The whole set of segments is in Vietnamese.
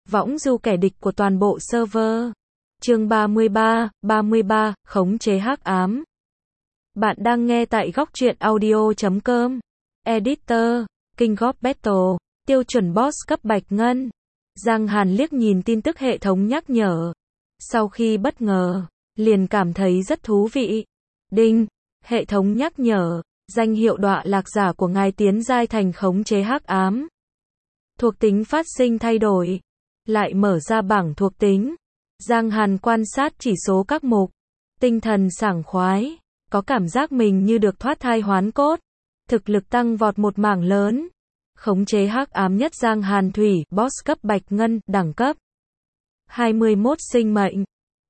Võng du kẻ địch của toàn bộ server. Chương 33, khống chế hắc ám. Bạn đang nghe tại góc truyện audio.com. Editor, King of Battle, tiêu chuẩn boss cấp bạch ngân. Giang Hàn liếc nhìn tin tức hệ thống nhắc nhở. Sau khi bất ngờ, liền cảm thấy rất thú vị. Đinh, hệ thống nhắc nhở, danh hiệu đọa lạc giả của ngài tiến giai thành khống chế hắc ám. Thuộc tính phát sinh thay đổi. Lại mở ra bảng thuộc tính. Giang Hàn quan sát chỉ số các mục. Tinh thần sảng khoái, có cảm giác mình như được thoát thai hoán cốt. Thực lực tăng vọt một mảng lớn. Khống chế hắc ám nhất Giang Hàn Thủy, boss cấp bạch ngân, đẳng cấp 21 sinh mệnh,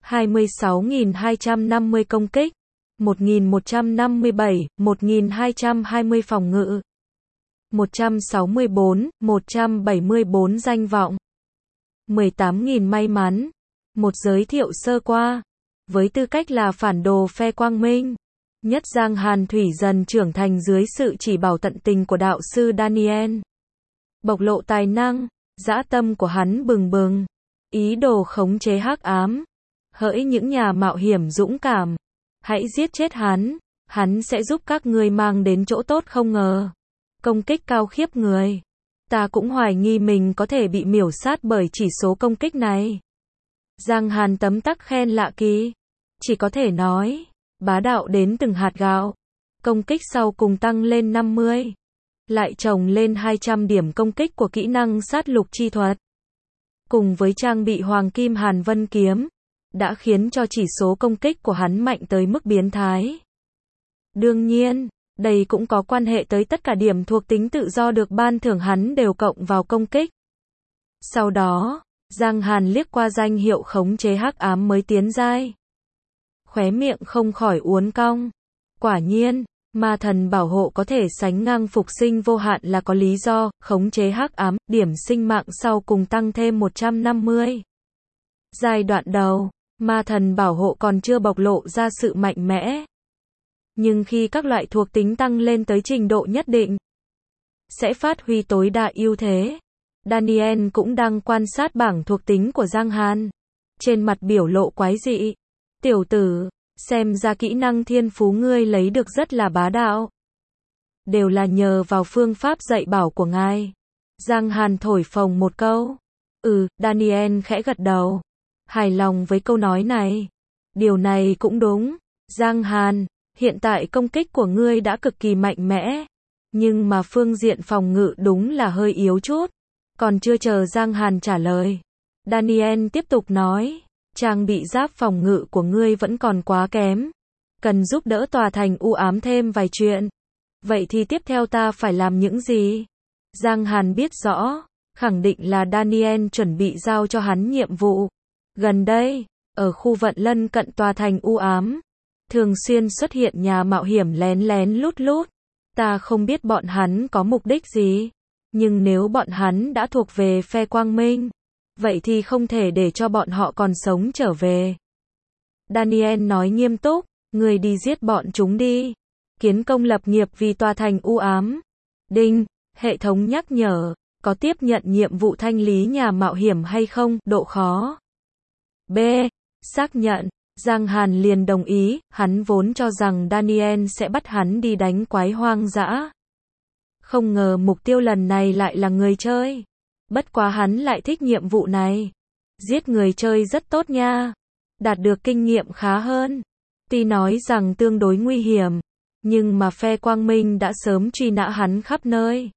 26.250 công kích, 1.157, 1.220 phòng ngự, 174 danh vọng, 18.000 may mắn. Một giới thiệu sơ qua. Với tư cách là phản đồ phe Quang Minh nhất, Giang Hàn Thủy dần trưởng thành dưới sự chỉ bảo tận tình của đạo sư Daniel. Bộc lộ tài năng, dã tâm của hắn bừng bừng, ý đồ khống chế hắc ám. Hỡi những nhà mạo hiểm dũng cảm, hãy giết chết hắn sẽ giúp các ngươi mang đến chỗ tốt không ngờ. Công kích cao khiếp người. Ta cũng hoài nghi mình có thể bị miểu sát bởi chỉ số công kích này. Giang Hàn tấm tắc khen lạ kỳ. Chỉ có thể nói, bá đạo đến từng hạt gạo. Công kích sau cùng tăng lên 50. Lại chồng lên 200 điểm công kích của kỹ năng sát lục chi thuật. Cùng với trang bị Hoàng Kim Hàn Vân Kiếm, đã khiến cho chỉ số công kích của hắn mạnh tới mức biến thái. Đương nhiên, đây cũng có quan hệ tới tất cả điểm thuộc tính tự do được ban thưởng hắn đều cộng vào công kích. Sau đó, Giang Hàn liếc qua danh hiệu khống chế hắc ám mới tiến giai. Khóe miệng không khỏi uốn cong. Quả nhiên, ma thần bảo hộ có thể sánh ngang phục sinh vô hạn là có lý do. Khống chế hắc ám, điểm sinh mạng sau cùng tăng thêm 150. Giai đoạn đầu, ma thần bảo hộ còn chưa bộc lộ ra sự mạnh mẽ. Nhưng khi các loại thuộc tính tăng lên tới trình độ nhất định, sẽ phát huy tối đa ưu thế. Daniel cũng đang quan sát bảng thuộc tính của Giang Hàn. Trên mặt biểu lộ quái dị. Tiểu tử, xem ra kỹ năng thiên phú ngươi lấy được rất là bá đạo. Đều là nhờ vào phương pháp dạy bảo của ngài. Giang Hàn thổi phồng một câu. Daniel khẽ gật đầu. Hài lòng với câu nói này. Điều này cũng đúng. Giang Hàn, hiện tại công kích của ngươi đã cực kỳ mạnh mẽ. Nhưng mà phương diện phòng ngự đúng là hơi yếu chút. Còn chưa chờ Giang Hàn trả lời, Daniel tiếp tục nói, trang bị giáp phòng ngự của ngươi vẫn còn quá kém. Cần giúp đỡ tòa thành u ám thêm vài chuyện. Vậy thì tiếp theo ta phải làm những gì? Giang Hàn biết rõ, khẳng định là Daniel chuẩn bị giao cho hắn nhiệm vụ. Gần đây, ở khu vận lân cận tòa thành u ám, thường xuyên xuất hiện nhà mạo hiểm lén lén lút lút. Ta không biết bọn hắn có mục đích gì. Nhưng nếu bọn hắn đã thuộc về phe Quang Minh, vậy thì không thể để cho bọn họ còn sống trở về. Daniel nói nghiêm túc, người đi giết bọn chúng đi. Kiến công lập nghiệp vì tòa thành u ám. Đinh, hệ thống nhắc nhở, có tiếp nhận nhiệm vụ thanh lý nhà mạo hiểm hay không, độ khó. B, xác nhận. Giang Hàn liền đồng ý, hắn vốn cho rằng Daniel sẽ bắt hắn đi đánh quái hoang dã. Không ngờ mục tiêu lần này lại là người chơi. Bất quá hắn lại thích nhiệm vụ này. Giết người chơi rất tốt nha. Đạt được kinh nghiệm khá hơn. Tuy nói rằng tương đối nguy hiểm, nhưng mà phe Quang Minh đã sớm truy nã hắn khắp nơi.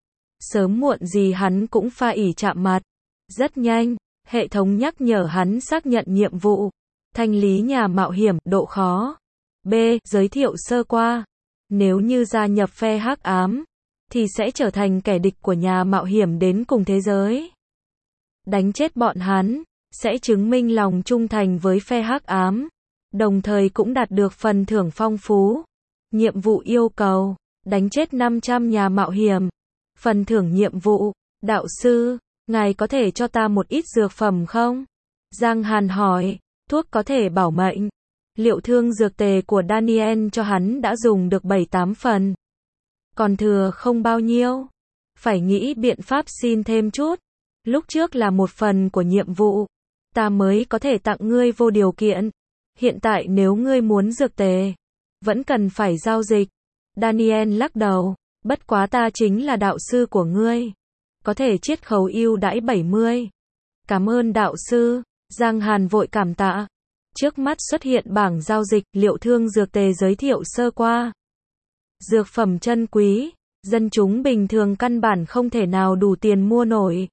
Sớm muộn gì hắn cũng pha ỷ chạm mặt. Rất nhanh, hệ thống nhắc nhở hắn xác nhận nhiệm vụ. Thanh lý nhà mạo hiểm, độ khó. B, giới thiệu sơ qua. Nếu như gia nhập phe hắc ám, thì sẽ trở thành kẻ địch của nhà mạo hiểm đến cùng thế giới. Đánh chết bọn hắn, sẽ chứng minh lòng trung thành với phe hắc ám, đồng thời cũng đạt được phần thưởng phong phú. Nhiệm vụ yêu cầu, đánh chết 500 nhà mạo hiểm. Phần thưởng nhiệm vụ, đạo sư, ngài có thể cho ta một ít dược phẩm không? Giang Hàn hỏi, thuốc có thể bảo mệnh. Liệu thương dược tề của Daniel cho hắn đã dùng được 7-8 phần. Còn thừa không bao nhiêu. Phải nghĩ biện pháp xin thêm chút. Lúc trước là một phần của nhiệm vụ. Ta mới có thể tặng ngươi vô điều kiện. Hiện tại nếu ngươi muốn dược tề, vẫn cần phải giao dịch. Daniel lắc đầu. Bất quá ta chính là đạo sư của ngươi. Có thể chiết khấu ưu đãi 70. Cảm ơn đạo sư. Giang Hàn vội cảm tạ. Trước mắt xuất hiện bảng giao dịch, Liệu Thương dược tề giới thiệu sơ qua. Dược phẩm chân quý, dân chúng bình thường căn bản không thể nào đủ tiền mua nổi.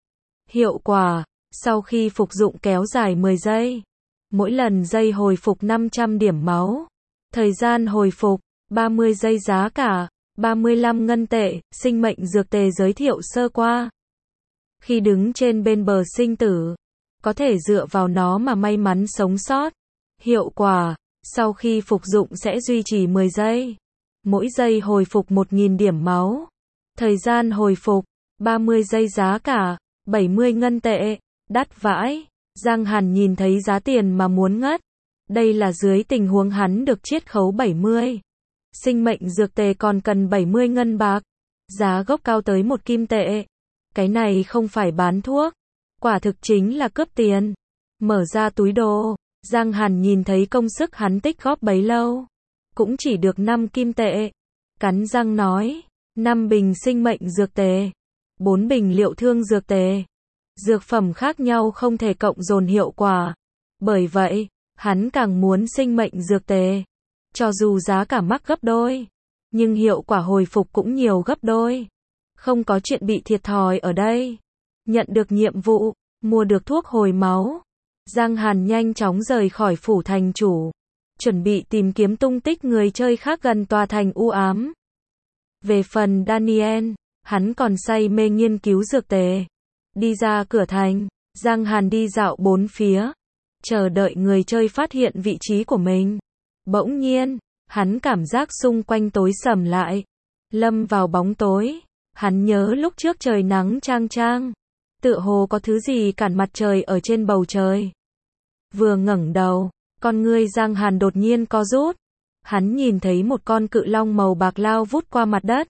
Hiệu quả, sau khi phục dụng kéo dài 10 giây. Mỗi lần giây hồi phục 500 điểm máu. Thời gian hồi phục, 30 giây giá cả, 35 ngân tệ, sinh mệnh dược tề giới thiệu sơ qua. Khi đứng trên bên bờ sinh tử, có thể dựa vào nó mà may mắn sống sót. Hiệu quả, sau khi phục dụng sẽ duy trì 10 giây. Mỗi giây hồi phục 1.000 điểm máu. Thời gian hồi phục, 30 giây giá cả, 70 ngân tệ. Đắt vãi. Giang Hàn nhìn thấy giá tiền mà muốn ngất. Đây là dưới tình huống hắn được chiết khấu 70. Sinh mệnh dược tề còn cần 70 ngân bạc. Giá gốc cao tới 1 kim tệ. Cái này không phải bán thuốc. Quả thực chính là cướp tiền. Mở ra túi đồ, Giang Hàn nhìn thấy công sức hắn tích góp bấy lâu. Cũng chỉ được 5 kim tệ. Cắn răng nói, 5 bình sinh mệnh dược tề, 4 bình Liệu Thương dược tề. Dược phẩm khác nhau không thể cộng dồn hiệu quả. Bởi vậy, hắn càng muốn sinh mệnh dược tề. Cho dù giá cả mắc gấp đôi, nhưng hiệu quả hồi phục cũng nhiều gấp đôi. Không có chuyện bị thiệt thòi ở đây. Nhận được nhiệm vụ, mua được thuốc hồi máu. Giang Hàn nhanh chóng rời khỏi phủ thành chủ. Chuẩn bị tìm kiếm tung tích người chơi khác gần tòa thành u ám. Về phần Daniel, hắn còn say mê nghiên cứu dược tề. Đi ra cửa thành, Giang Hàn đi dạo bốn phía. Chờ đợi người chơi phát hiện vị trí của mình. Bỗng nhiên, hắn cảm giác xung quanh tối sầm lại. Lâm vào bóng tối. Hắn nhớ lúc trước trời nắng chang chang. Tựa hồ có thứ gì cản mặt trời ở trên bầu trời. Vừa ngẩng đầu, con ngươi Giang Hàn đột nhiên co rút. Hắn nhìn thấy một con cự long màu bạc lao vút qua mặt đất.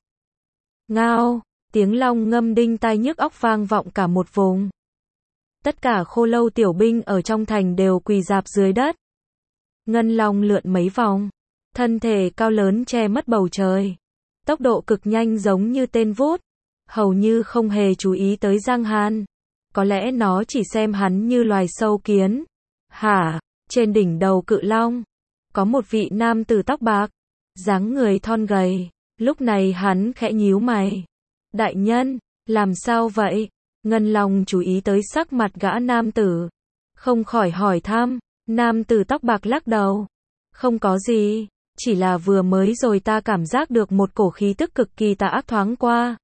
Ngao, tiếng long ngâm đinh tai nhức óc vang vọng cả một vùng. Tất cả khô lâu tiểu binh ở trong thành đều quỳ rạp dưới đất. Ngân long lượn mấy vòng, thân thể cao lớn che mất bầu trời. Tốc độ cực nhanh giống như tên vút, hầu như không hề chú ý tới Giang Hàn. Có lẽ nó chỉ xem hắn như loài sâu kiến. Hả, trên đỉnh đầu cự long, có một vị nam tử tóc bạc, dáng người thon gầy. Lúc này hắn khẽ nhíu mày. Đại nhân, làm sao vậy? Ngân long chú ý tới sắc mặt gã nam tử. Không khỏi hỏi thăm, nam tử tóc bạc lắc đầu. Không có gì, chỉ là vừa mới rồi ta cảm giác được một cổ khí tức cực kỳ tà ác thoáng qua.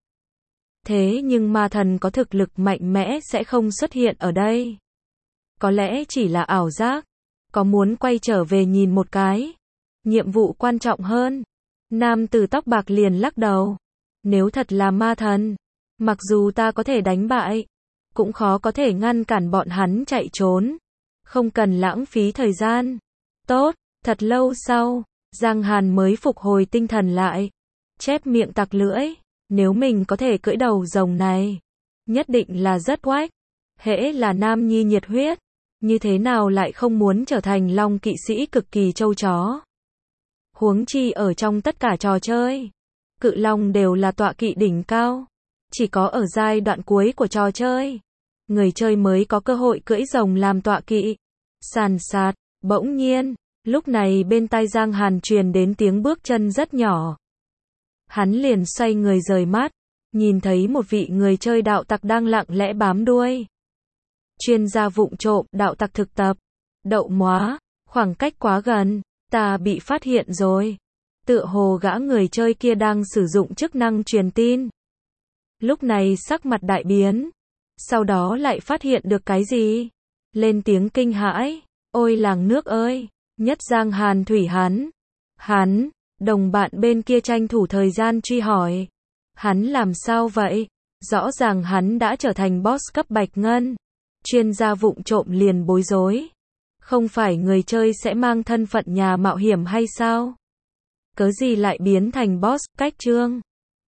Thế nhưng ma thần có thực lực mạnh mẽ sẽ không xuất hiện ở đây. Có lẽ chỉ là ảo giác. Có muốn quay trở về nhìn một cái? Nhiệm vụ quan trọng hơn. Nam tử tóc bạc liền lắc đầu. Nếu thật là ma thần, mặc dù ta có thể đánh bại, cũng khó có thể ngăn cản bọn hắn chạy trốn. Không cần lãng phí thời gian. Tốt, thật lâu sau, Giang Hàn mới phục hồi tinh thần lại. Chép miệng tặc lưỡi. Nếu mình có thể cưỡi đầu rồng này, nhất định là rất oách. Hễ là nam nhi nhiệt huyết, như thế nào lại không muốn trở thành long kỵ sĩ cực kỳ trâu chó. Huống chi ở trong tất cả trò chơi, cự long đều là tọa kỵ đỉnh cao. Chỉ có ở giai đoạn cuối của trò chơi, người chơi mới có cơ hội cưỡi rồng làm tọa kỵ. Sàn sạt, bỗng nhiên, lúc này bên tai Giang Hàn truyền đến tiếng bước chân rất nhỏ. Hắn liền xoay người rời mắt, nhìn thấy một vị người chơi đạo tặc đang lặng lẽ bám đuôi. Chuyên gia vụng trộm, đạo tặc thực tập. Đậu móa, khoảng cách quá gần, ta bị phát hiện rồi. Tựa hồ gã người chơi kia đang sử dụng chức năng truyền tin. Lúc này sắc mặt đại biến. Sau đó lại phát hiện được cái gì? Lên tiếng kinh hãi. Ôi làng nước ơi! Nhất Giang Hàn thủy hắn, đồng bạn bên kia tranh thủ thời gian truy hỏi. Hắn làm sao vậy? Rõ ràng hắn đã trở thành boss cấp bạch ngân. Chuyên gia vụng trộm liền bối rối. Không phải người chơi sẽ mang thân phận nhà mạo hiểm hay sao? Cớ gì lại biến thành boss? Cách chương